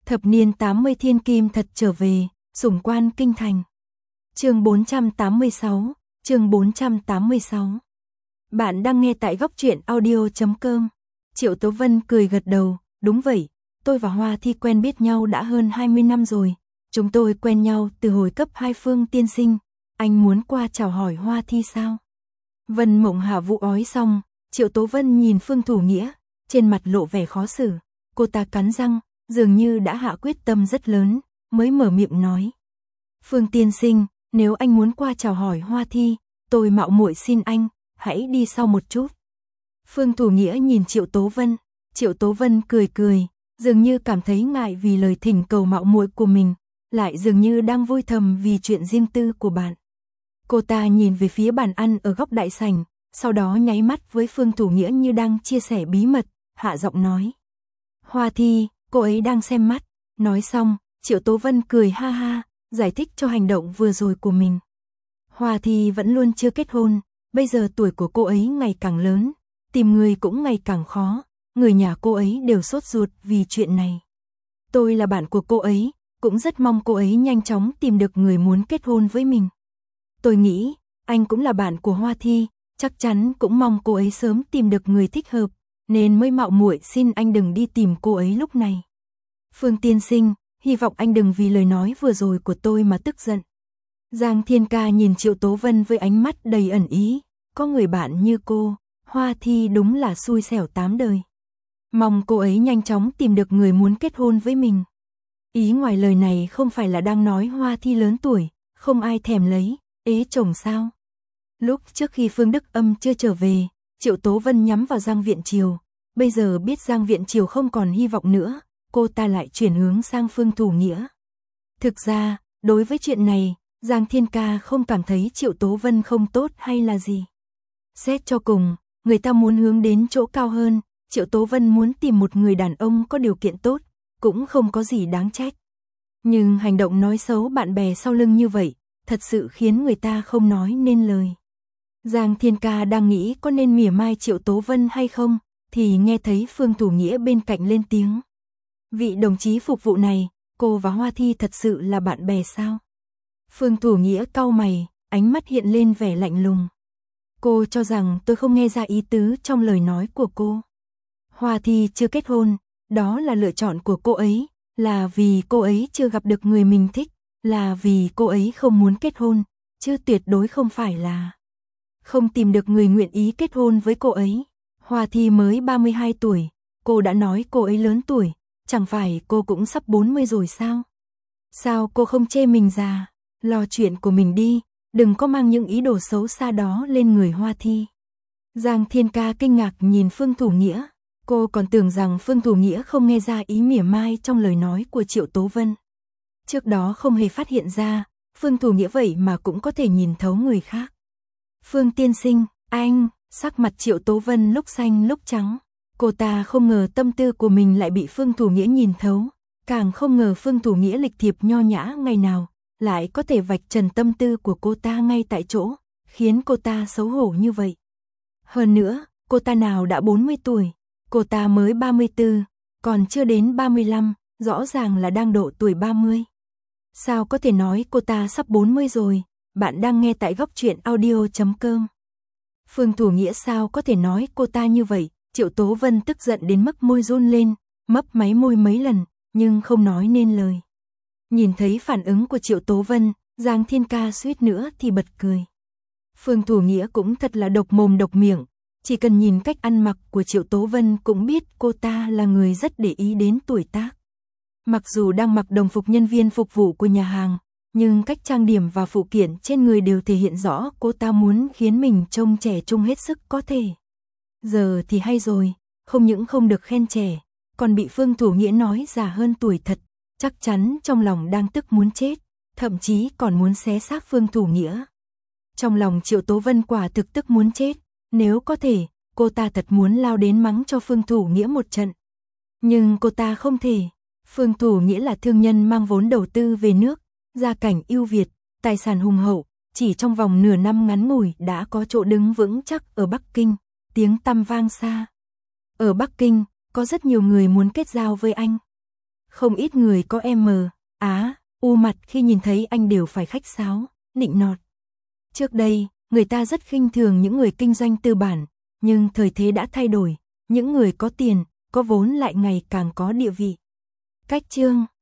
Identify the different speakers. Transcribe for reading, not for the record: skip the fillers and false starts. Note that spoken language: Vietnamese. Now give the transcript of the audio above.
Speaker 1: Thập niên 80 thiên kim thật trở về, sủng quan kinh thành. Chương 486, chương 486. Bạn đang nghe tại góc truyện audio.com. Triệu Tố Vân cười gật đầu, đúng vậy, tôi và Hoa Thi quen biết nhau đã hơn 20 năm rồi. Chúng tôi quen nhau từ hồi cấp 2 Phương tiên sinh, anh muốn qua chào hỏi Hoa Thi sao? Vân Mộng Hạ vụ ói xong, Triệu Tố Vân nhìn Phương Thủ Nghĩa, trên mặt lộ vẻ khó xử, cô ta cắn răng, dường như đã hạ quyết tâm rất lớn, mới mở miệng nói. Phương tiên sinh, nếu anh muốn qua chào hỏi Hoa Thi, tôi mạo muội xin anh, hãy đi sau một chút. Phương Thủ Nghĩa nhìn Triệu Tố Vân cười cười, dường như cảm thấy ngại vì lời thỉnh cầu mạo muội của mình, lại dường như đang vui thầm vì chuyện riêng tư của bạn. Cô ta nhìn về phía bàn ăn ở góc đại sảnh, sau đó nháy mắt với Phương Thủ Nghĩa như đang chia sẻ bí mật, hạ giọng nói. Hoa Thi, cô ấy đang xem mắt. Nói xong, Triệu Tố Vân cười ha ha, giải thích cho hành động vừa rồi của mình. Hoa Thi vẫn luôn chưa kết hôn, bây giờ tuổi của cô ấy ngày càng lớn, tìm người cũng ngày càng khó, người nhà cô ấy đều sốt ruột vì chuyện này. Tôi là bạn của cô ấy, cũng rất mong cô ấy nhanh chóng tìm được người muốn kết hôn với mình. Tôi nghĩ, anh cũng là bạn của Hoa Thi, chắc chắn cũng mong cô ấy sớm tìm được người thích hợp, nên mới mạo muội xin anh đừng đi tìm cô ấy lúc này. Phương tiên sinh, hy vọng anh đừng vì lời nói vừa rồi của tôi mà tức giận. Giang Thiên Ca nhìn Triệu Tố Vân với ánh mắt đầy ẩn ý, có người bạn như cô, Hoa Thi đúng là xui xẻo 8 đời. Mong cô ấy nhanh chóng tìm được người muốn kết hôn với mình. Ý ngoài lời này không phải là đang nói Hoa Thi lớn tuổi, không ai thèm lấy, ế chồng sao? Lúc trước khi Phương Đức Âm chưa trở về, Triệu Tố Vân nhắm vào Giang Viện Triều, bây giờ biết Giang Viện Triều không còn hy vọng nữa, cô ta lại chuyển hướng sang Phương Thủ Nghĩa. Thực ra, đối với chuyện này, Giang Thiên Ca không cảm thấy Triệu Tố Vân không tốt hay là gì. Xét cho cùng, người ta muốn hướng đến chỗ cao hơn, Triệu Tố Vân muốn tìm một người đàn ông có điều kiện tốt, cũng không có gì đáng trách. Nhưng hành động nói xấu bạn bè sau lưng như vậy, thật sự khiến người ta không nói nên lời. Giang Thiên Ca đang nghĩ có nên mỉa mai Triệu Tố Vân hay không, thì nghe thấy Phương Thủ Nghĩa bên cạnh lên tiếng. Vị đồng chí phục vụ này, cô và Hoa Thi thật sự là bạn bè sao? Phương Thủ Nghĩa cau mày, ánh mắt hiện lên vẻ lạnh lùng. Cô cho rằng tôi không nghe ra ý tứ trong lời nói của cô. Hoa Thi chưa kết hôn, đó là lựa chọn của cô ấy, là vì cô ấy chưa gặp được người mình thích, là vì cô ấy không muốn kết hôn, chứ tuyệt đối không phải là không tìm được người nguyện ý kết hôn với cô ấy. Hoa Thi mới 32 tuổi, cô đã nói cô ấy lớn tuổi, chẳng phải cô cũng sắp 40 rồi sao? Sao cô không chê mình già, lo chuyện của mình đi, đừng có mang những ý đồ xấu xa đó lên người Hoa Thi. Giang Thiên Ca kinh ngạc nhìn Phương Thủ Nghĩa, cô còn tưởng rằng Phương Thủ Nghĩa không nghe ra ý mỉa mai trong lời nói của Triệu Tố Vân. Trước đó không hề phát hiện ra, Phương Thủ Nghĩa vậy mà cũng có thể nhìn thấu người khác. Phương tiên sinh, anh, sắc mặt Triệu Tố Vân lúc xanh lúc trắng. Cô ta không ngờ tâm tư của mình lại bị Phương Thủ Nghĩa nhìn thấu, càng không ngờ Phương Thủ Nghĩa lịch thiệp nho nhã ngày nào, lại có thể vạch trần tâm tư của cô ta ngay tại chỗ, khiến cô ta xấu hổ như vậy. Hơn nữa, cô ta nào đã 40 tuổi, cô ta mới 34, còn chưa đến 35, rõ ràng là đang độ tuổi 30. Sao có thể nói cô ta sắp 40 rồi? Bạn đang nghe tại góc truyện audio.com. Phương Thủ Nghĩa sao có thể nói cô ta như vậy? Triệu Tố Vân tức giận đến mức môi run lên, mấp máy môi mấy lần, nhưng không nói nên lời. Nhìn thấy phản ứng của Triệu Tố Vân, Giang Thiên Ca suýt nữa thì bật cười. Phương Thủ Nghĩa cũng thật là độc mồm độc miệng, chỉ cần nhìn cách ăn mặc của Triệu Tố Vân cũng biết cô ta là người rất để ý đến tuổi tác. Mặc dù đang mặc đồng phục nhân viên phục vụ của nhà hàng, nhưng cách trang điểm và phụ kiện trên người đều thể hiện rõ cô ta muốn khiến mình trông trẻ trung hết sức có thể. Giờ thì hay rồi, không những không được khen trẻ, còn bị Phương Thủ Nghĩa nói già hơn tuổi thật, chắc chắn trong lòng đang tức muốn chết, thậm chí còn muốn xé xác Phương Thủ Nghĩa. Trong lòng Triệu Tố Vân quả thực tức muốn chết, nếu có thể, cô ta thật muốn lao đến mắng cho Phương Thủ Nghĩa một trận. Nhưng cô ta không thể, Phương Thủ Nghĩa là thương nhân mang vốn đầu tư về nước, gia cảnh ưu việt, tài sản hùng hậu, chỉ trong vòng nửa năm ngắn ngủi đã có chỗ đứng vững chắc ở Bắc Kinh, tiếng tăm vang xa. Ở Bắc Kinh, có rất nhiều người muốn kết giao với anh. Không ít người có u mặt khi nhìn thấy anh đều phải khách sáo, nịnh nọt. Trước đây, người ta rất khinh thường những người kinh doanh tư bản, nhưng thời thế đã thay đổi, những người có tiền, có vốn lại ngày càng có địa vị. Cách chương